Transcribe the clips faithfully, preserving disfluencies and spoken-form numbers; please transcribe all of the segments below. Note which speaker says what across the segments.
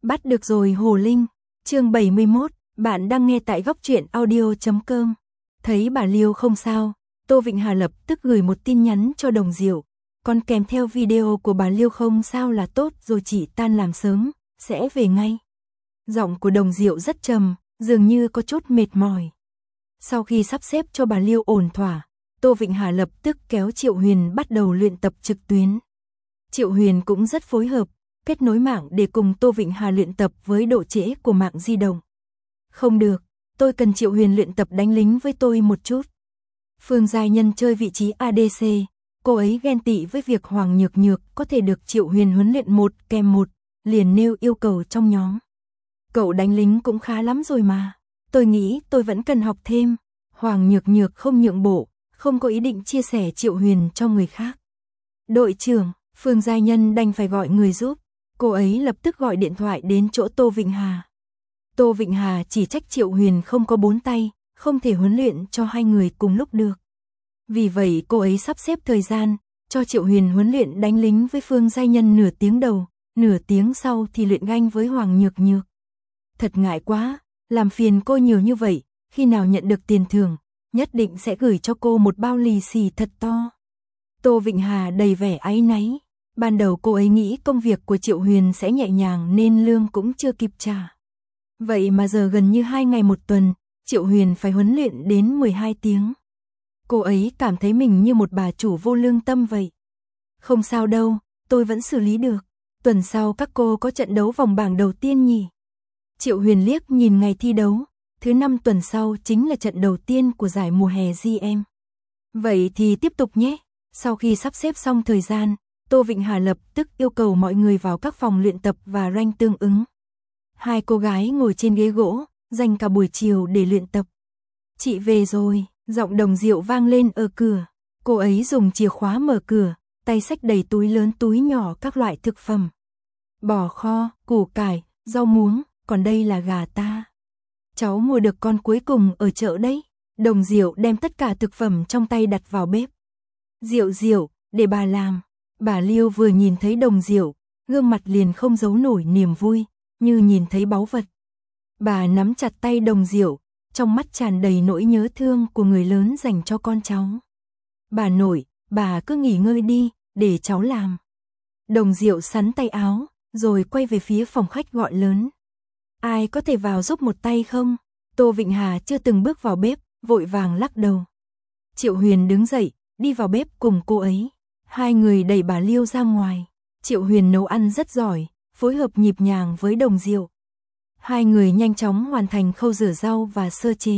Speaker 1: Bắt được rồi Hồ Linh. Chương bảy mươi mốt, bạn đang nghe tại góc truyện audio chấm com. Thấy bà Liêu không sao, Tô Vịnh Hà lập tức gửi một tin nhắn cho Đồng Diệu, còn kèm theo video của bà Liêu không sao là tốt rồi, chỉ tan làm sớm, sẽ về ngay. Giọng của Đồng Diệu rất trầm, dường như có chút mệt mỏi. Sau khi sắp xếp cho bà Liêu ổn thỏa, Tô Vịnh Hà lập tức kéo Triệu Huyền bắt đầu luyện tập trực tuyến. Triệu Huyền cũng rất phối hợp, kết nối mạng để cùng Tô Vịnh Hà luyện tập với độ trễ của mạng di động. Không được, tôi cần Triệu Huyền luyện tập đánh lính với tôi một chút. Phương Giai Nhân chơi vị trí a đê xê, cô ấy ghen tị với việc Hoàng Nhược Nhược có thể được Triệu Huyền huấn luyện một kèm một, liền nêu yêu cầu trong nhóm. Cậu đánh lính cũng khá lắm rồi mà, tôi nghĩ tôi vẫn cần học thêm. Hoàng Nhược Nhược không nhượng bộ, không có ý định chia sẻ Triệu Huyền cho người khác. Đội trưởng, Phương Giai Nhân đành phải gọi người giúp, cô ấy lập tức gọi điện thoại đến chỗ Tô Vịnh Hà. Tô Vịnh Hà chỉ trách Triệu Huyền không có bốn tay, không thể huấn luyện cho hai người cùng lúc được. Vì vậy cô ấy sắp xếp thời gian, cho Triệu Huyền huấn luyện đánh lính với Phương Giai Nhân nửa tiếng đầu, nửa tiếng sau thì luyện ganh với Hoàng Nhược Nhược. Thật ngại quá, làm phiền cô nhiều như vậy, khi nào nhận được tiền thưởng, nhất định sẽ gửi cho cô một bao lì xì thật to. Tô Vịnh Hà đầy vẻ áy náy, ban đầu cô ấy nghĩ công việc của Triệu Huyền sẽ nhẹ nhàng nên lương cũng chưa kịp trả. Vậy mà giờ gần như hai ngày một tuần, Triệu Huyền phải huấn luyện đến mười hai tiếng. Cô ấy cảm thấy mình như một bà chủ vô lương tâm vậy. Không sao đâu, tôi vẫn xử lý được. Tuần sau các cô có trận đấu vòng bảng đầu tiên nhỉ? Triệu Huyền liếc nhìn ngày thi đấu, thứ năm tuần sau chính là trận đầu tiên của giải mùa hè giê em. Vậy thì tiếp tục nhé. Sau khi sắp xếp xong thời gian, Tô Vịnh Hà lập tức yêu cầu mọi người vào các phòng luyện tập và rank tương ứng. Hai cô gái ngồi trên ghế gỗ, dành cả buổi chiều để luyện tập. Chị về rồi, giọng Đồng Diệu vang lên ở cửa. Cô ấy dùng chìa khóa mở cửa, tay xách đầy túi lớn túi nhỏ các loại thực phẩm. Bò kho, củ cải, rau muống, còn đây là gà ta. Cháu mua được con cuối cùng ở chợ đấy. Đồng Diệu đem tất cả thực phẩm trong tay đặt vào bếp. Diệu Diệu, để bà làm. Bà Liêu vừa nhìn thấy Đồng Diệu, gương mặt liền không giấu nổi niềm vui, như nhìn thấy báu vật. Bà nắm chặt tay Đồng Diệu, trong mắt tràn đầy nỗi nhớ thương của người lớn dành cho con cháu. Bà nội, bà cứ nghỉ ngơi đi, để cháu làm. Đồng Diệu xắn tay áo, rồi quay về phía phòng khách gọi lớn. Ai có thể vào giúp một tay không? Tô Vịnh Hà chưa từng bước vào bếp, vội vàng lắc đầu. Triệu Huyền đứng dậy, đi vào bếp cùng cô ấy. Hai người đẩy bà Liêu ra ngoài. Triệu Huyền nấu ăn rất giỏi, phối hợp nhịp nhàng với Đồng Diệu. Hai người nhanh chóng hoàn thành khâu rửa rau và sơ chế.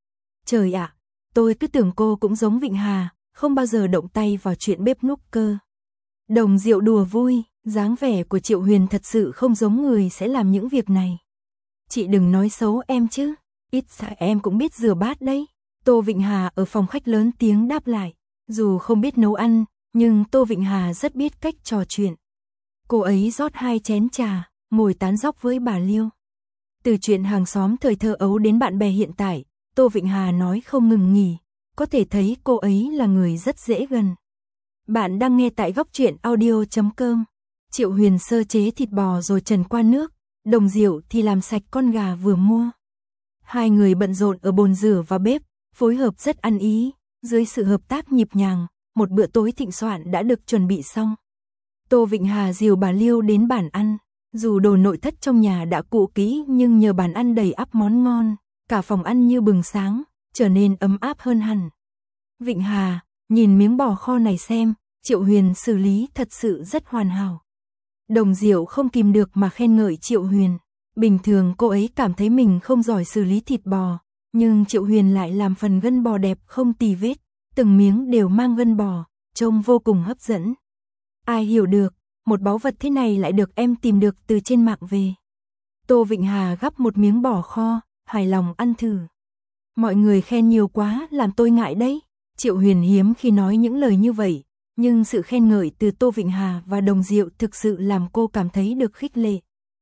Speaker 1: Trời ạ, tôi cứ tưởng cô cũng giống Vịnh Hà, không bao giờ động tay vào chuyện bếp núc cơ. Đồng Diệu đùa vui, dáng vẻ của Triệu Huyền thật sự không giống người sẽ làm những việc này. Chị đừng nói xấu em chứ, ít ra em cũng biết rửa bát đấy. Tô Vịnh Hà ở phòng khách lớn tiếng đáp lại. Dù không biết nấu ăn, nhưng Tô Vịnh Hà rất biết cách trò chuyện. Cô ấy rót hai chén trà, ngồi tán dóc với bà Liêu. Từ chuyện hàng xóm thời thơ ấu đến bạn bè hiện tại, Tô Vịnh Hà nói không ngừng nghỉ. Có thể thấy cô ấy là người rất dễ gần. Bạn đang nghe tại góc truyện audio chấm com. Triệu Huyền sơ chế thịt bò rồi trần qua nước, Đồng Diệu thì làm sạch con gà vừa mua. Hai người bận rộn ở bồn rửa và bếp, phối hợp rất ăn ý. Dưới sự hợp tác nhịp nhàng, một bữa tối thịnh soạn đã được chuẩn bị xong. Tô Vịnh Hà dìu bà Liêu đến bàn ăn. Dù đồ nội thất trong nhà đã cũ kỹ nhưng nhờ bàn ăn đầy ắp món ngon, cả phòng ăn như bừng sáng, trở nên ấm áp hơn hẳn. Vịnh Hà, nhìn miếng bò kho này xem, Triệu Huyền xử lý thật sự rất hoàn hảo. Đồng Diệu không kìm được mà khen ngợi Triệu Huyền. Bình thường cô ấy cảm thấy mình không giỏi xử lý thịt bò, nhưng Triệu Huyền lại làm phần gân bò đẹp không tì vết, từng miếng đều mang gân bò, trông vô cùng hấp dẫn. Ai hiểu được, một báu vật thế này lại được em tìm được từ trên mạng về. Tô Vịnh Hà gắp một miếng bò kho, hài lòng ăn thử. Mọi người khen nhiều quá làm tôi ngại đấy. Triệu Huyền hiếm khi nói những lời như vậy, nhưng sự khen ngợi từ Tô Vịnh Hà và Đồng Diệu thực sự làm cô cảm thấy được khích lệ.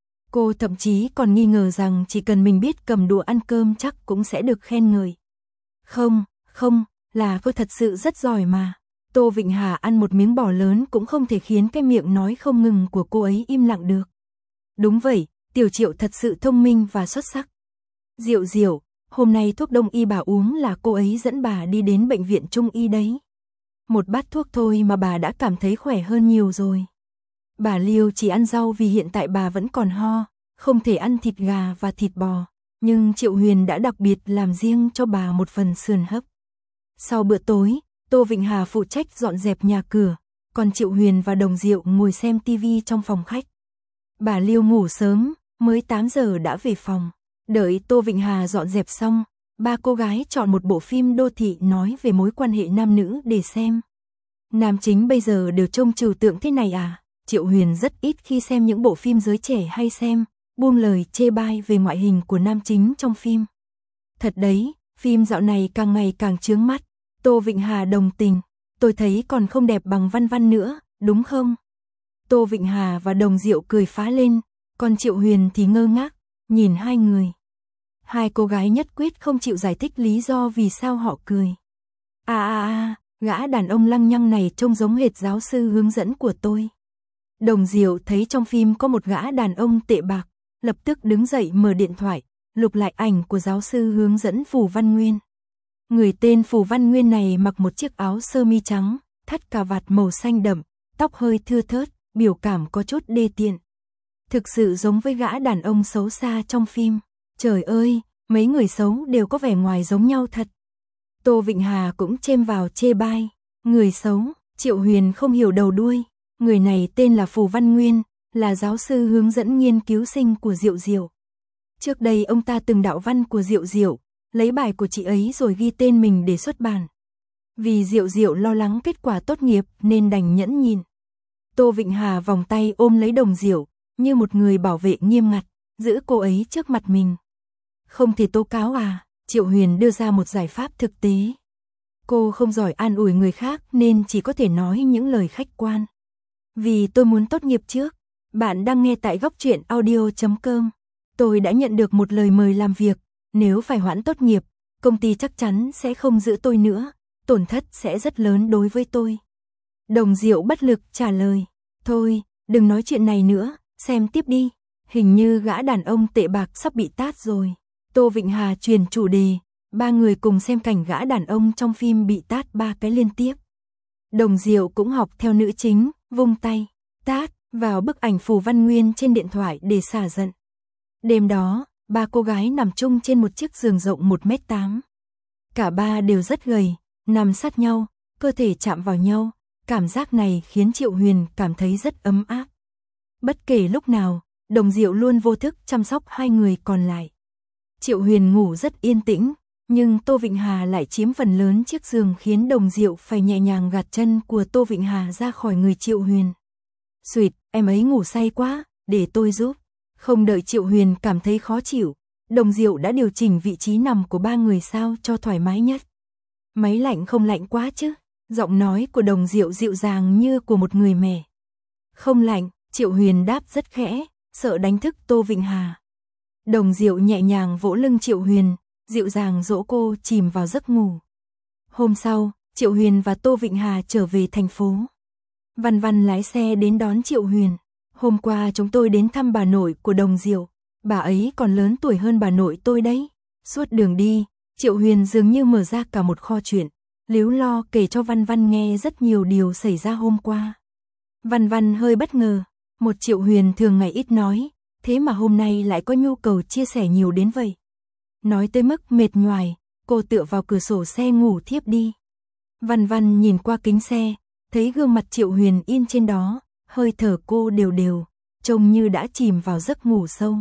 Speaker 1: Cô thậm chí còn nghi ngờ rằng chỉ cần mình biết cầm đũa ăn cơm chắc cũng sẽ được khen ngợi. Không, không, là cô thật sự rất giỏi mà. Tô Vịnh Hà ăn một miếng bò lớn cũng không thể khiến cái miệng nói không ngừng của cô ấy im lặng được. Đúng vậy, Tiểu Triệu thật sự thông minh và xuất sắc. Diệu Diệu, hôm nay thuốc đông y bà uống là cô ấy dẫn bà đi đến bệnh viện trung y đấy. Một bát thuốc thôi mà bà đã cảm thấy khỏe hơn nhiều rồi. Bà Liêu chỉ ăn rau vì hiện tại bà vẫn còn ho, không thể ăn thịt gà và thịt bò, nhưng Triệu Huyền đã đặc biệt làm riêng cho bà một phần sườn hấp. Sau bữa tối, Tô Vịnh Hà phụ trách dọn dẹp nhà cửa, còn Triệu Huyền và Đồng Diệu ngồi xem tivi trong phòng khách. Bà Liêu ngủ sớm, mới tám giờ đã về phòng. Đợi Tô Vịnh Hà dọn dẹp xong, ba cô gái chọn một bộ phim đô thị nói về mối quan hệ nam nữ để xem. Nam chính bây giờ đều trông trừu tượng thế này à? Triệu Huyền rất ít khi xem những bộ phim giới trẻ hay xem, buông lời chê bai về ngoại hình của nam chính trong phim. Thật đấy, phim dạo này càng ngày càng chướng mắt. Tô Vịnh Hà đồng tình, tôi thấy còn không đẹp bằng Văn Văn nữa, đúng không? Tô Vịnh Hà và Đồng Diệu cười phá lên, còn Triệu Huyền thì ngơ ngác, nhìn hai người. Hai cô gái nhất quyết không chịu giải thích lý do vì sao họ cười. À à à, gã đàn ông lăng nhăng này trông giống hệt giáo sư hướng dẫn của tôi. Đồng Diệu thấy trong phim có một gã đàn ông tệ bạc, lập tức đứng dậy mở điện thoại, lục lại ảnh của giáo sư hướng dẫn Phù Văn Nguyên. Người tên Phù Văn Nguyên này mặc một chiếc áo sơ mi trắng, thắt cà vạt màu xanh đậm, tóc hơi thưa thớt, biểu cảm có chút đê tiện. Thực sự giống với gã đàn ông xấu xa trong phim. Trời ơi, mấy người xấu đều có vẻ ngoài giống nhau thật. Tô Vịnh Hà cũng chêm vào chê bai. Người xấu, Triệu Huyền không hiểu đầu đuôi. Người này tên là Phù Văn Nguyên, là giáo sư hướng dẫn nghiên cứu sinh của Diệu Diệu. Trước đây ông ta từng đạo văn của Diệu Diệu, lấy bài của chị ấy rồi ghi tên mình để xuất bản. Vì Diệu Diệu lo lắng kết quả tốt nghiệp nên đành nhẫn nhịn. Tô Vịnh Hà vòng tay ôm lấy Đồng Diệu, như một người bảo vệ nghiêm ngặt, giữ cô ấy trước mặt mình. Không thể tố cáo à? Triệu Huyền đưa ra một giải pháp thực tế. Cô không giỏi an ủi người khác nên chỉ có thể nói những lời khách quan. Vì tôi muốn tốt nghiệp trước. Bạn đang nghe tại góc truyện audio chấm com. Tôi đã nhận được một lời mời làm việc. Nếu phải hoãn tốt nghiệp, công ty chắc chắn sẽ không giữ tôi nữa. Tổn thất sẽ rất lớn đối với tôi. Đồng Diệu bất lực trả lời. Thôi, đừng nói chuyện này nữa, xem tiếp đi. Hình như gã đàn ông tệ bạc sắp bị tát rồi. Tô Vịnh Hà truyền chủ đề. Ba người cùng xem cảnh gã đàn ông trong phim bị tát ba cái liên tiếp. Đồng Diệu cũng học theo nữ chính, vung tay, tát vào bức ảnh Phù Văn Nguyên trên điện thoại để xả giận. Đêm đó, ba cô gái nằm chung trên một chiếc giường rộng một mét tám. Cả ba đều rất gầy, nằm sát nhau, cơ thể chạm vào nhau. Cảm giác này khiến Triệu Huyền cảm thấy rất ấm áp. Bất kể lúc nào, Đồng Diệu luôn vô thức chăm sóc hai người còn lại. Triệu Huyền ngủ rất yên tĩnh, nhưng Tô Vịnh Hà lại chiếm phần lớn chiếc giường khiến Đồng Diệu phải nhẹ nhàng gạt chân của Tô Vịnh Hà ra khỏi người Triệu Huyền. Xuyệt, em ấy ngủ say quá, để tôi giúp. Không đợi Triệu Huyền cảm thấy khó chịu, Đồng Diệu đã điều chỉnh vị trí nằm của ba người sao cho thoải mái nhất. Máy lạnh không lạnh quá chứ? Giọng nói của Đồng Diệu dịu dàng như của một người mẹ. Không lạnh, Triệu Huyền đáp rất khẽ, sợ đánh thức Tô Vịnh Hà. Đồng Diệu nhẹ nhàng vỗ lưng Triệu Huyền, dịu dàng dỗ cô chìm vào giấc ngủ. Hôm sau, Triệu Huyền và Tô Vịnh Hà trở về thành phố. Văn Văn lái xe đến đón Triệu Huyền. Hôm qua chúng tôi đến thăm bà nội của Đồng Diệu. Bà ấy còn lớn tuổi hơn bà nội tôi đấy. Suốt đường đi, Triệu Huyền dường như mở ra cả một kho chuyện, líu lo kể cho Văn Văn nghe rất nhiều điều xảy ra hôm qua. Văn Văn hơi bất ngờ, một Triệu Huyền thường ngày ít nói, thế mà hôm nay lại có nhu cầu chia sẻ nhiều đến vậy. Nói tới mức mệt nhoài, cô tựa vào cửa sổ xe ngủ thiếp đi. Văn Văn nhìn qua kính xe, thấy gương mặt Triệu Huyền in trên đó, hơi thở cô đều đều, trông như đã chìm vào giấc ngủ sâu.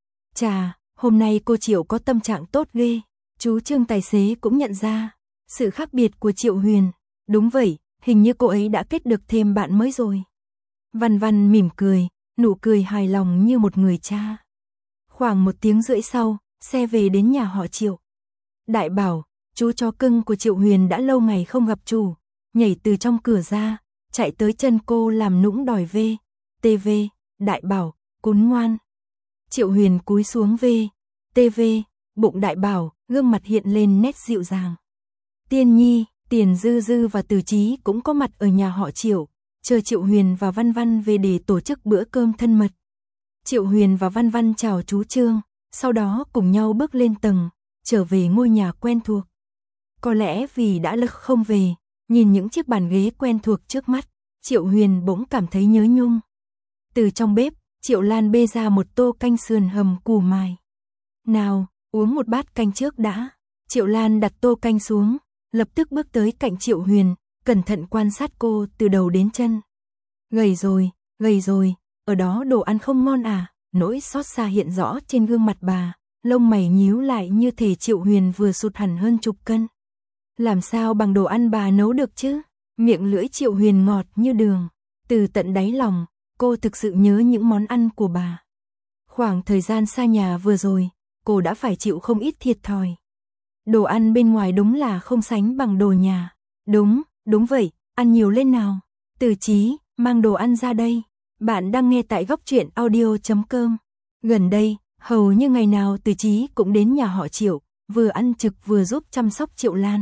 Speaker 1: Chà, hôm nay cô Triệu có tâm trạng tốt ghê. Chú Trương tài xế cũng nhận ra sự khác biệt của Triệu Huyền. Đúng vậy, hình như cô ấy đã kết được thêm bạn mới rồi. Văn Văn mỉm cười, nụ cười hài lòng như một người cha. Khoảng một tiếng rưỡi sau, xe về đến nhà họ Triệu. Đại Bảo, chú chó cưng của Triệu Huyền đã lâu ngày không gặp chủ, nhảy từ trong cửa ra, chạy tới chân cô làm nũng đòi về. tê vê, Đại Bảo, cún ngoan. Triệu Huyền cúi xuống về. tê vê, bụng Đại Bảo, gương mặt hiện lên nét dịu dàng. Tiên Nhi, Tiền Dư Dư và Từ Chí cũng có mặt ở nhà họ Triệu, chờ Triệu Huyền và Văn Văn về để tổ chức bữa cơm thân mật. Triệu Huyền và Văn Văn chào chú Trương, sau đó cùng nhau bước lên tầng, trở về ngôi nhà quen thuộc. Có lẽ vì đã lâu không về, nhìn những chiếc bàn ghế quen thuộc trước mắt, Triệu Huyền bỗng cảm thấy nhớ nhung. Từ trong bếp, Triệu Lan bê ra một tô canh sườn hầm củ mài. Nào, uống một bát canh trước đã. Triệu Lan đặt tô canh xuống, lập tức bước tới cạnh Triệu Huyền, cẩn thận quan sát cô từ đầu đến chân. Gầy rồi, gầy rồi, ở đó đồ ăn không ngon à? Nỗi xót xa hiện rõ trên gương mặt bà, lông mày nhíu lại như thể Triệu Huyền vừa sụt hẳn hơn chục cân. Làm sao bằng đồ ăn bà nấu được chứ? Miệng lưỡi Triệu Huyền ngọt như đường, từ tận đáy lòng, cô thực sự nhớ những món ăn của bà. Khoảng thời gian xa nhà vừa rồi, cô đã phải chịu không ít thiệt thòi. Đồ ăn bên ngoài đúng là không sánh bằng đồ nhà. Đúng, đúng vậy, ăn nhiều lên nào. Từ Chí, mang đồ ăn ra đây. Bạn đang nghe tại góc truyện audio chấm com. Gần đây, hầu như ngày nào Từ Chí cũng đến nhà họ Triệu, vừa ăn trực vừa giúp chăm sóc Triệu Lan.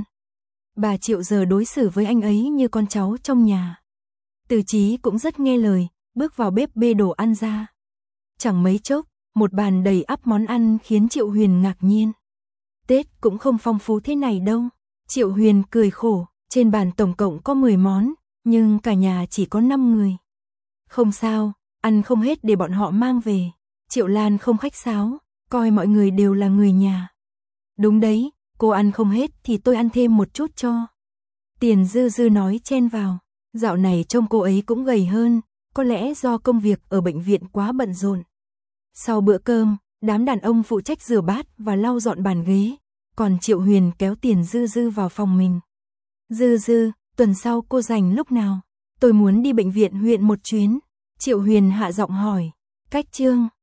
Speaker 1: Bà Triệu giờ đối xử với anh ấy như con cháu trong nhà. Từ Chí cũng rất nghe lời, bước vào bếp bê đồ ăn ra. Chẳng mấy chốc, một bàn đầy ắp món ăn khiến Triệu Huyền ngạc nhiên. Tết cũng không phong phú thế này đâu. Triệu Huyền cười khổ, trên bàn tổng cộng có mười món, nhưng cả nhà chỉ có năm người. Không sao, ăn không hết để bọn họ mang về. Triệu Lan không khách sáo, coi mọi người đều là người nhà. Đúng đấy, cô ăn không hết thì tôi ăn thêm một chút cho. Tiền Dư Dư nói chen vào, dạo này trông cô ấy cũng gầy hơn, có lẽ do công việc ở bệnh viện quá bận rộn. Sau bữa cơm, đám đàn ông phụ trách rửa bát và lau dọn bàn ghế, còn Triệu Huyền kéo Tiền Dư Dư vào phòng mình. Dư Dư, tuần sau cô rảnh lúc nào? Tôi muốn đi bệnh viện huyện một chuyến. Triệu Huyền hạ giọng hỏi. Cách Trương,